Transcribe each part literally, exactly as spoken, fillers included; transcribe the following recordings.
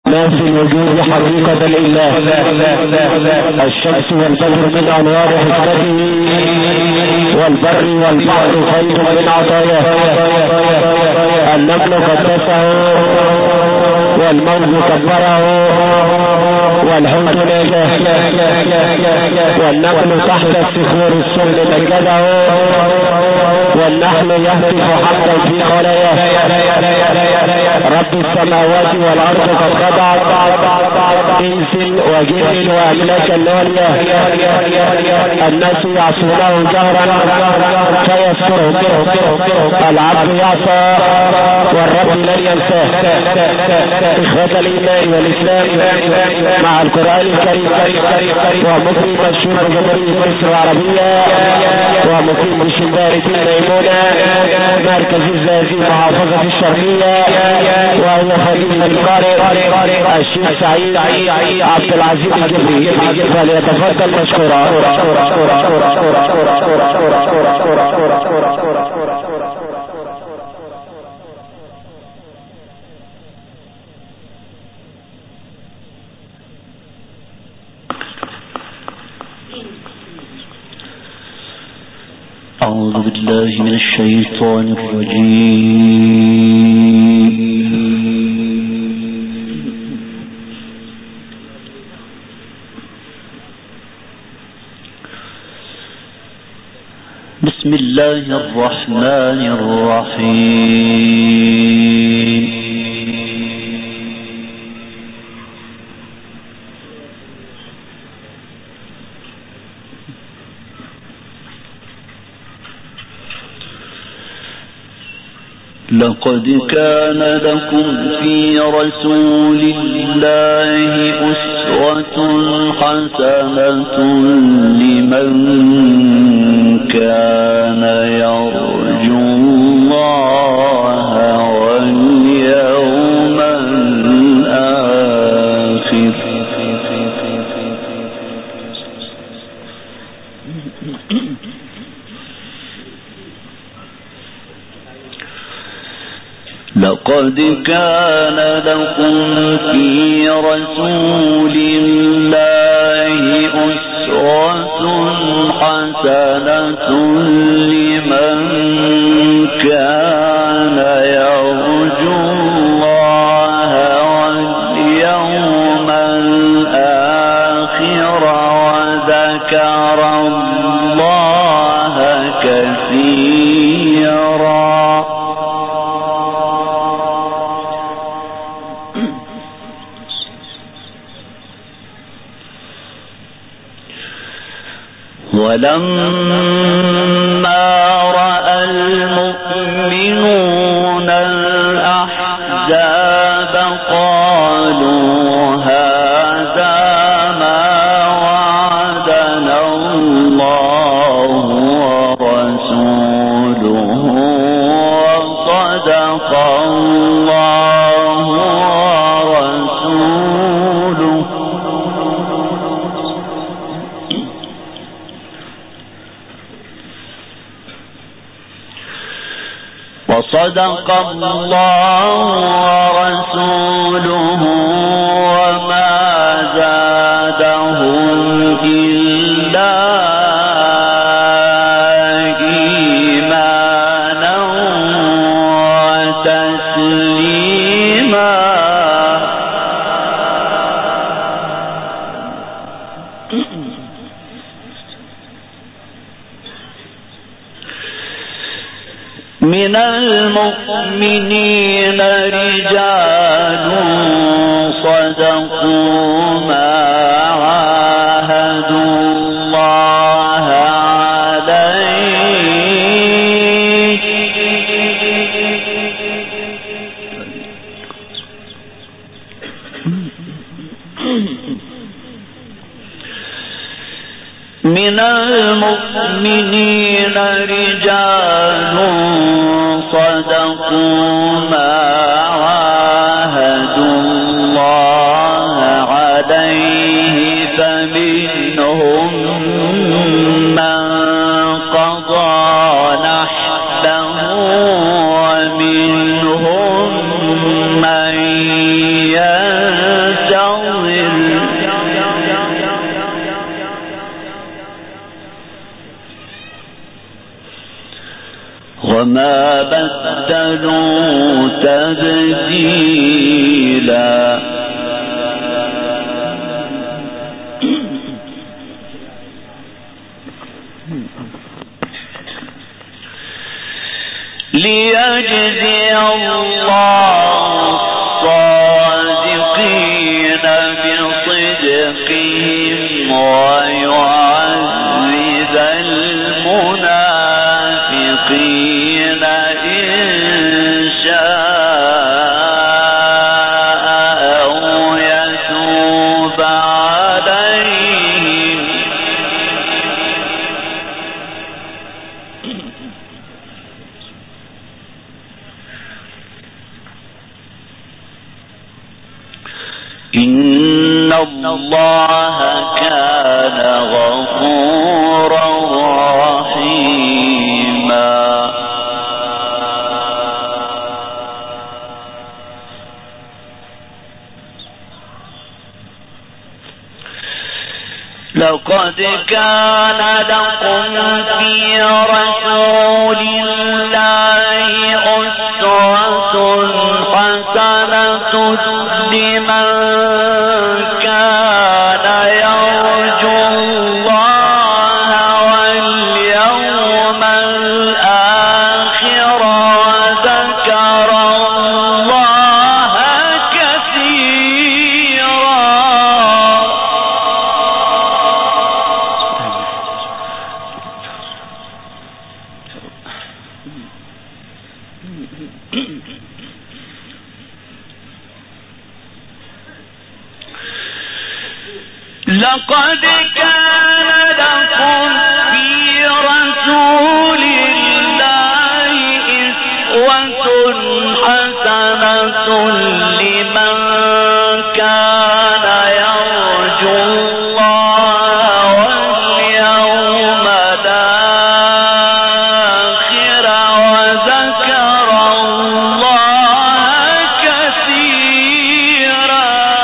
ما في الوجود حقيقة لله. الشمس والبدر من انوار حكمته، والبر والبحر خير من عطاياه. النمل قدسه والموز كبره، والحوت ناجاه، والنمل تحت الصخور السل مجده، والنحل يهتف حمدا في خلاياه. رب السماوات والارض قد خضعت، انس وجن واملاك العليا. الناس يعصونه جهرا فيذكرهم، العبد يعصى والرب لن ينساه. اخوة الايمان والاسلام مع القرآن الكريم، ومقيم مشهور جمهورية مصر العربية، ومقيم بشمبارة الميمونة مركز الزازي محافظة الشرقية، وهو خليل القارئ الشيخ سعيد عبد العزيز الجبري، فليتفضل مشكورا. أعوذ بالله من الشيطان الرجيم. بسم الله الرحمن الرحيم. لقد كان لكم في رسول الله أسوة حسنة لمن كان يرجو الله واليوم الآخر. لقد كان لكم في رسول الله أسوة حسنة لمن كان يرجو الله واليوم الآخر وذكر الله كثيرا. ولما رأى المؤمنون الأحزاب قالوا هذا ما وعدنا الله ورسوله وصدق الله ورسوله. وصدق الله ورسوله وما زادهم إلا إيمانا وتسليما. من المؤمنين رجال صدقوا ما عاهدوا الله عليه. من المؤمنين رجال صدقوا ما عاهدوا الله عليه فمنهم من قضى نحبه ومنهم من ينتظر وما بدلوا تبديلا. ليجزي الله الصادقين بصدقهم ويعذب المنافقين إن شاء أو يتوب عليهم. إن الله كان غفورا رحيما. لقد كان لكم في رسول الله أسوة حسنة لمن كان يرجو الله واليوم الآخر وذكر الله كثيرا. لقد كان لكم في رسول الله أسوة حسنة لمن كان يرجو الله واليوم الآخر وذكر الله كثيرا.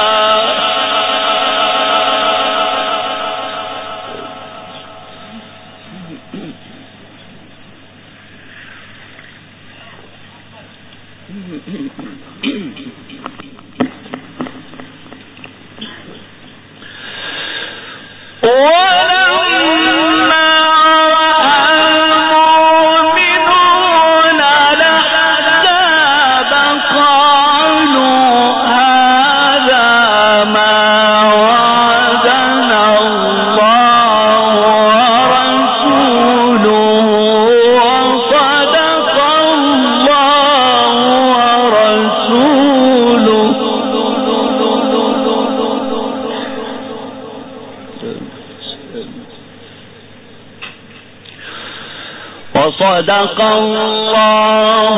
وصدق الله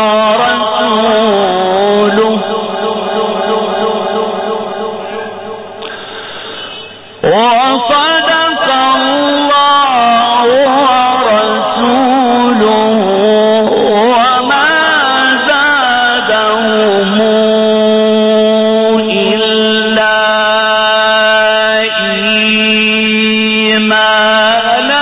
ورسوله وصدق الله ورسوله وما زادهم إلا إيمانا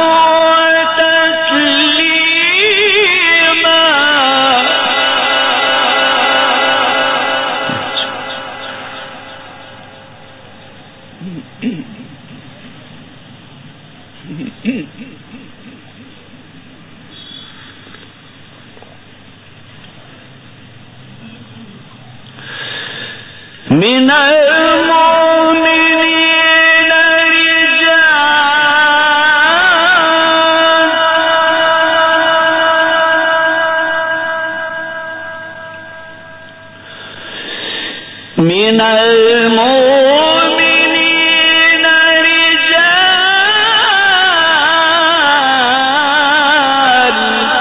من المؤمنين رجال من المؤمنين رجال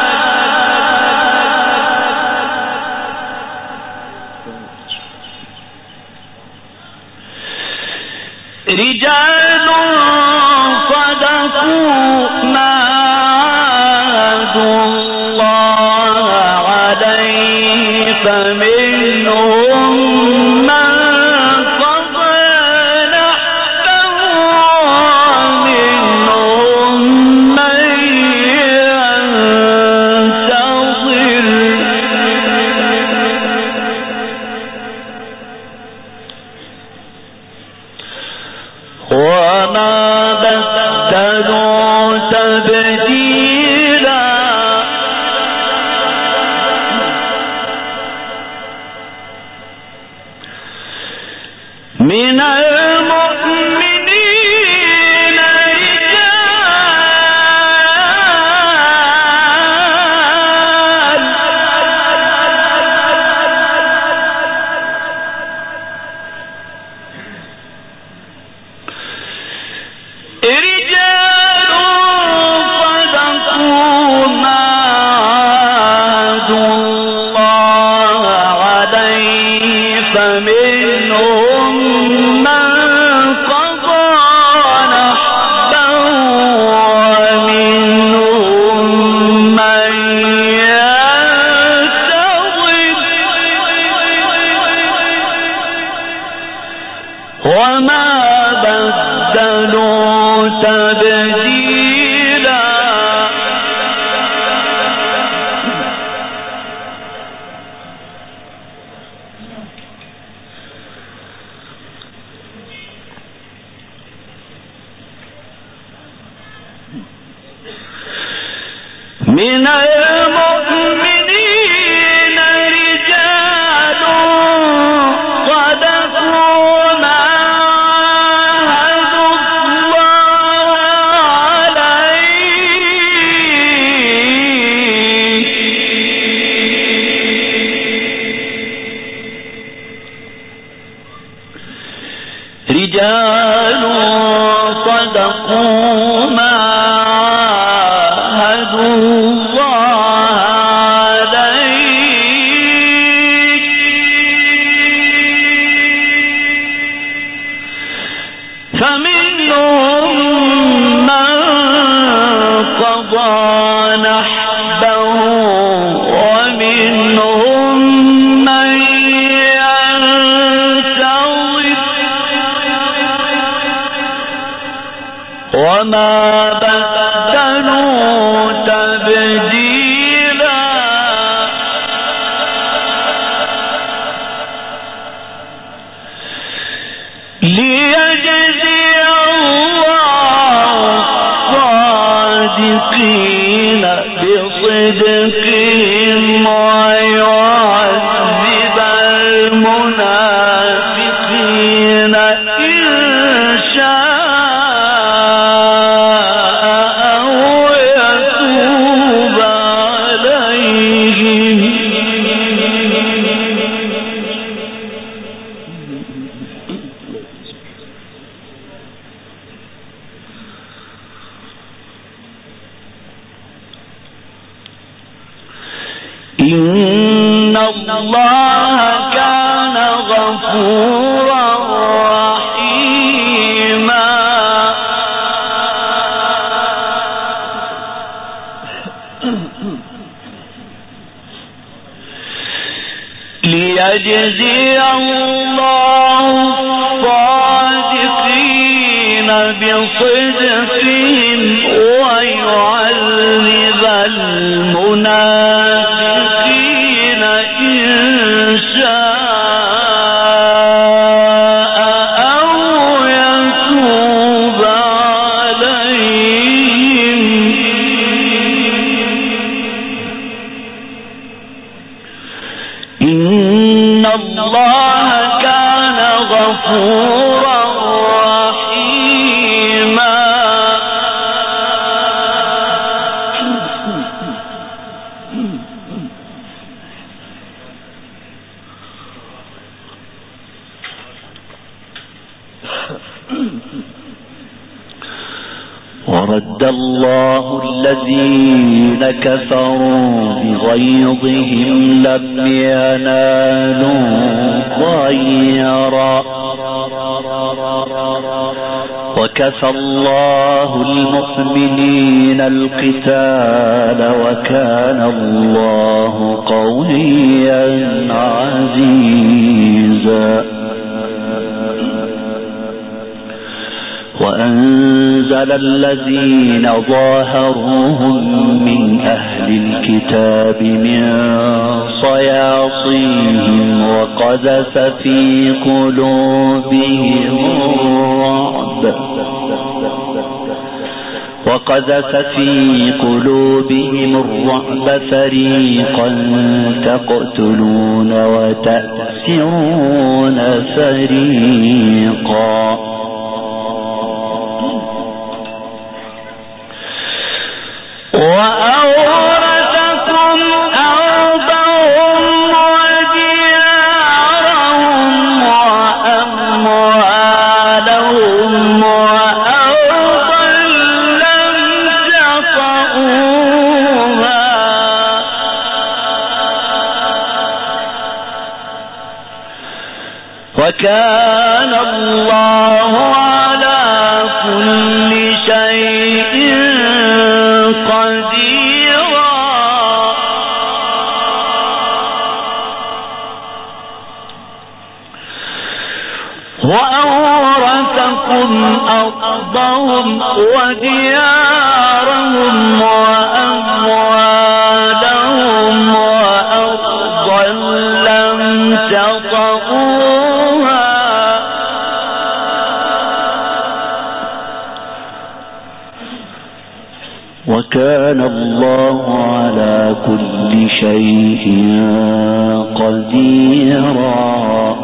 رجال صدقوا ما عاهدوا الله عليه فمنهم من قضى نحبه ومنهم من ينتظر وما بدلوا تبديلا من المؤمنين رجال صدقوا ما عاهدوا الله عليه فمنهم من قضى نحبه ومنهم من ينتظر وما بدلوا تبديلا من المؤمنين رجال صدقوا ما عاهدوا الله عليه رجال صدقوا ما عاهدوا الله عليه فمنهم من قضى نحبه ومنهم من ينتظر وما بدلوا تبديلا ليجزي الله الصادقين بصدقهم ويعذب المنافقين إن شاء أو يتوب عليهم إن الله كان غفورا رحيما ليجزي الله الصادقين بصدقهم ويعذب المنافقين إن شاء أو يتوب عليهم إن الله كان غفورا رحيما ورد الله الذين كفروا بغيظهم لم ينالوا خيرا وكفى الله المؤمنين القتال وكان الله قويا عزيزا وأنزل الذين ظاهروهم من أهل الكتاب من صياصيهم وقذف في قلوبهم الرعب وقذف في قلوبهم الرعب فريقا تقتلون وتأسرون فريقا وأورثكم أرضهم وديارهم وأموالهم وأرضا لم تطئوها وكان الله على كل شيء قديرا وأورثكم أرضهم وديارهم وأموالهم وأرضا لم تطئوها وكان الله على كل شيء قديرا.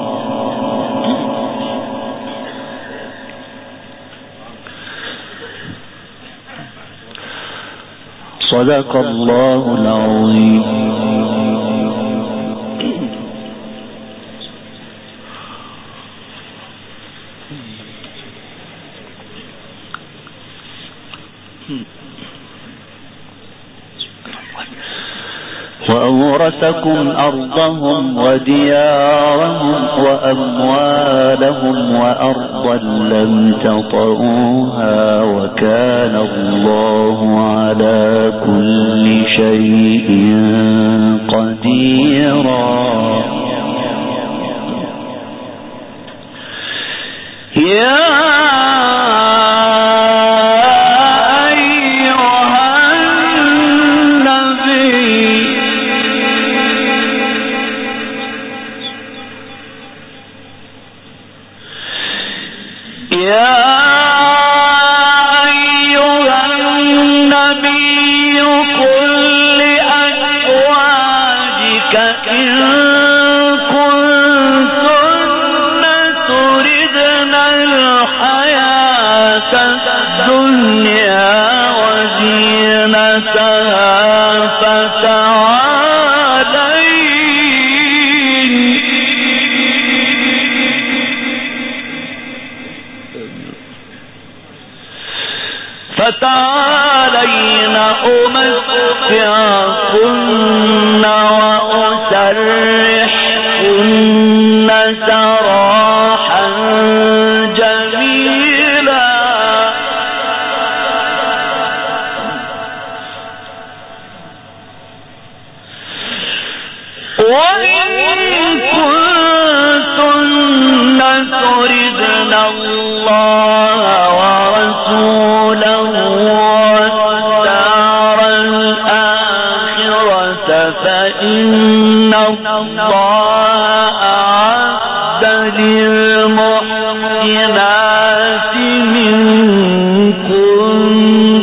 صدق الله العظيم. وأورثكم أرضهم وديارهم وأموالهم وأرضا لم تطئوها وكان الله على كل شيء قديرا. يا فتعالين أمتعكن وأسرحكن سراحا جميلا وإن كنتن تردن الله ورسوله والدار الآخرة فإن الله أعد للمحسنات منكن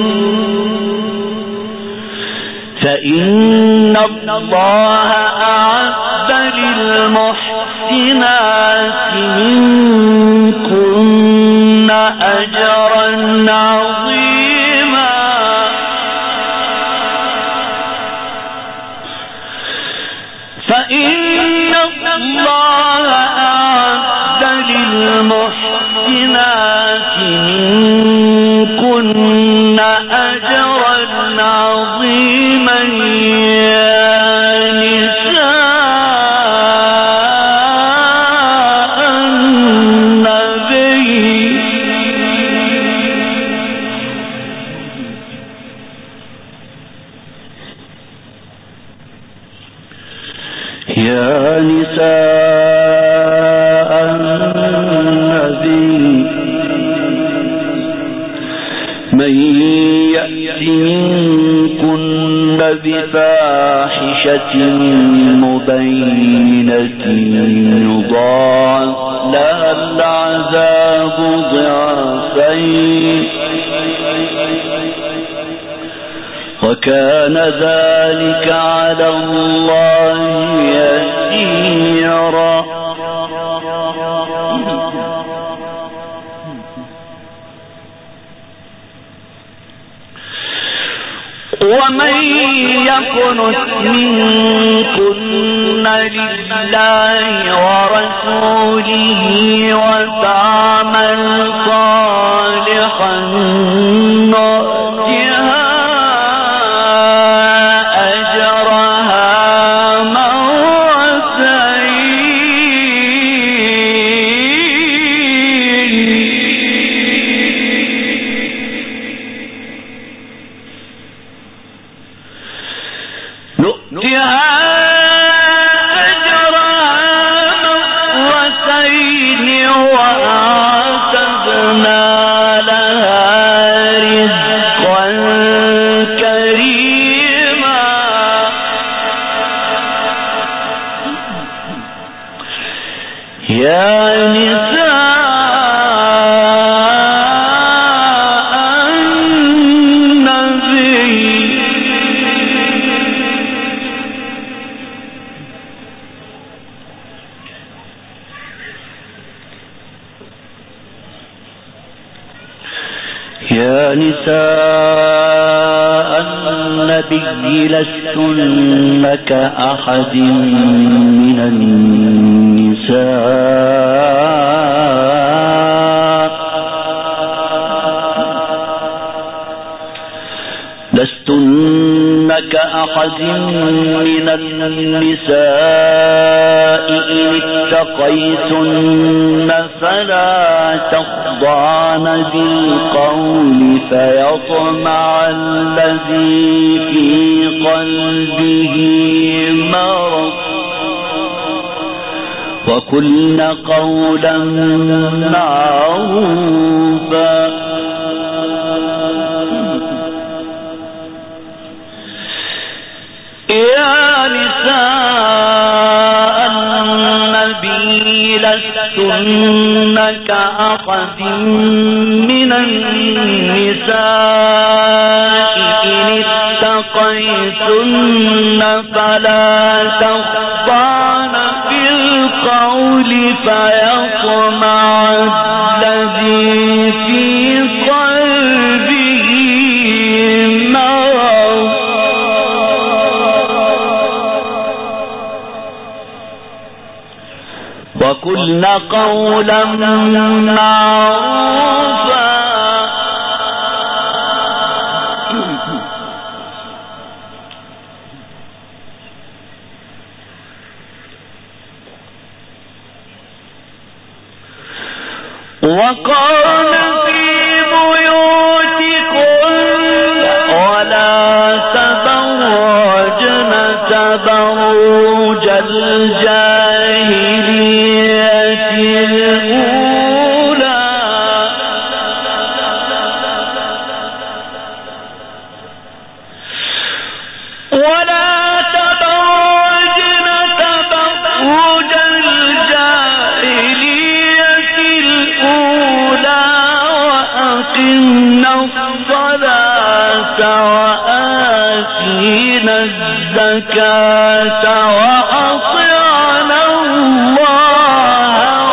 فإن الله أعد للمحسنات منكن أجرا عظيما. فإن الله أعد للمحسنات منكن أجرا عظيما. يا نساء النبي من يأت منكن بفاحشة مبينة يضاعف لها العذاب ضعفين مرتين وكان ذلك على الله يسيرا. ومن يقنت منكن لله ورسوله وتعمل صالحا نؤتها أجرها مرتين وأعتدنا لها رزقا كريما. يا نساء يا نساء النبي لستن كأحد من النساء لستن كأحد من النساء إن اتقيتن فلا تخضعن بالقول فيطمع الذي في قلبه مرض وقلن قولا معروفا. يا نساء النبي لستن كأحد من النساء إن اتقيتن فلا تخضعن بالقول فيطمع الذي في قلبه مرض وقلن قولا معروفا. وقال في بيوتكن ولا تبرجن تبرج الجاهلية الأولى ولا تبرجن تبرج الجاهلية الأولى وأقمنا الصلاة وآتينا الزكاة وأطعنا الله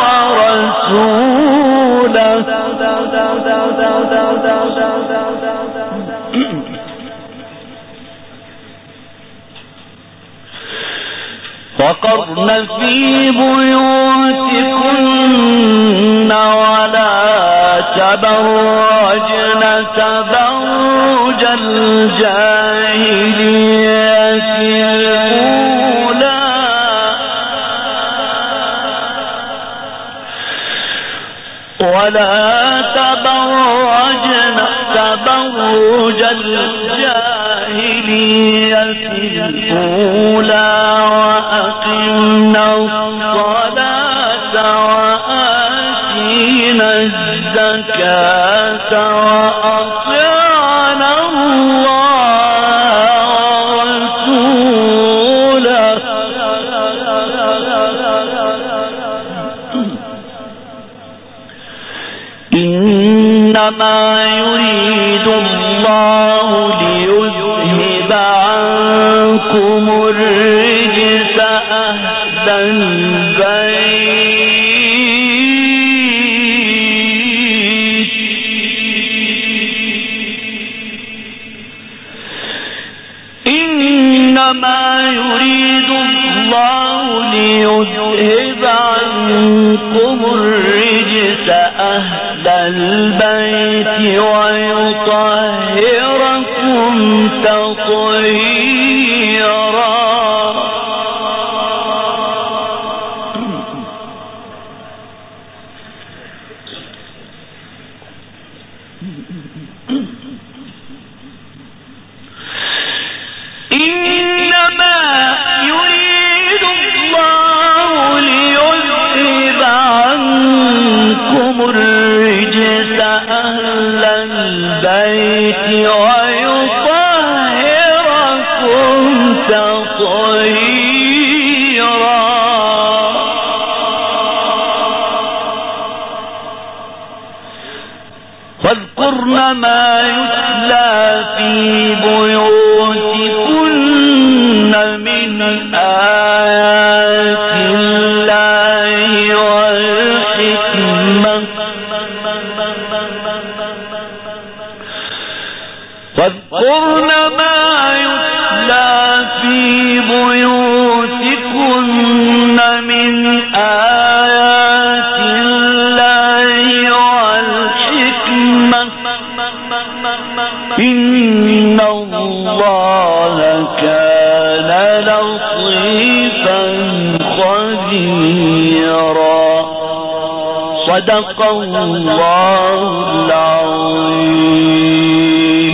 ورسوله وقرن في بيوتكن ولا تبرجن تبرج الجاهلية الأولى ولا تبرجن تبرج الجاهلية الأولى وأقمنا الصلاة وآتينا الزكاة وأطعنا الله ورسوله إنما إنما يريد الله ليذهب عنكم الرجس أهل البيت إنما يريد الله ليذهب عنكم الرجس أهل البيت ويطهركم تطهيرا. إنما يريد الله ليذهب عنكم الرجس أهل البيت ويطهركم تطهيرا. واذكرن ما يتلى في بيوتكن من آيات الله والحكمة واذكرن ما يتلى في بيوتكن من آيات الله والحكمة إن الله كان لطيفا خبيرا. صدق الله العظيم.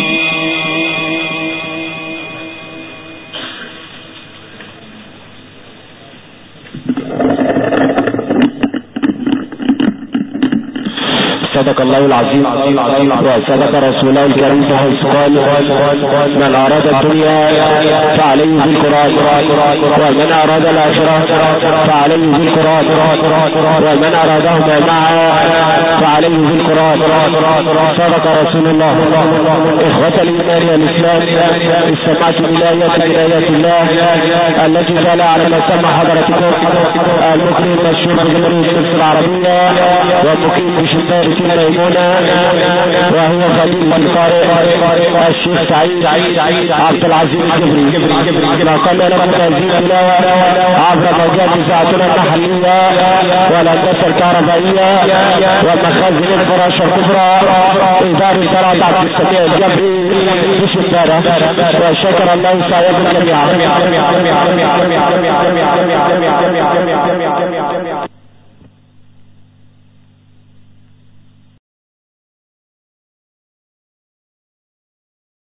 صدق الله العظيم وصدق رسوله الكريم حيث قال من أراد الدنيا فعليه بالقرآن ومن أراد الآخرة فعليه بالقرآن ومن أرادهما معا فعليه بالقرآن. صدق رسول الله. إخوة الإيمان والإسلام، استمعت بآيات من آيات الله التي جعل على ما سمع حضرتكم المكرم المشهور بجمهورية مصر العربية ومقيم بشبارة ميمونة وهو فضيلة القارئ الشيخ سعيد عبد العزيز الجبري. نقل لكم هذه التلاوة عبر موجات إذاعتنا المحلية والهندسة الكهربائية ومخازن الفراشة الكبرى إدارة صلاة عبد السميع الجبري بشبارة. وشكر الله سعيد الجميع.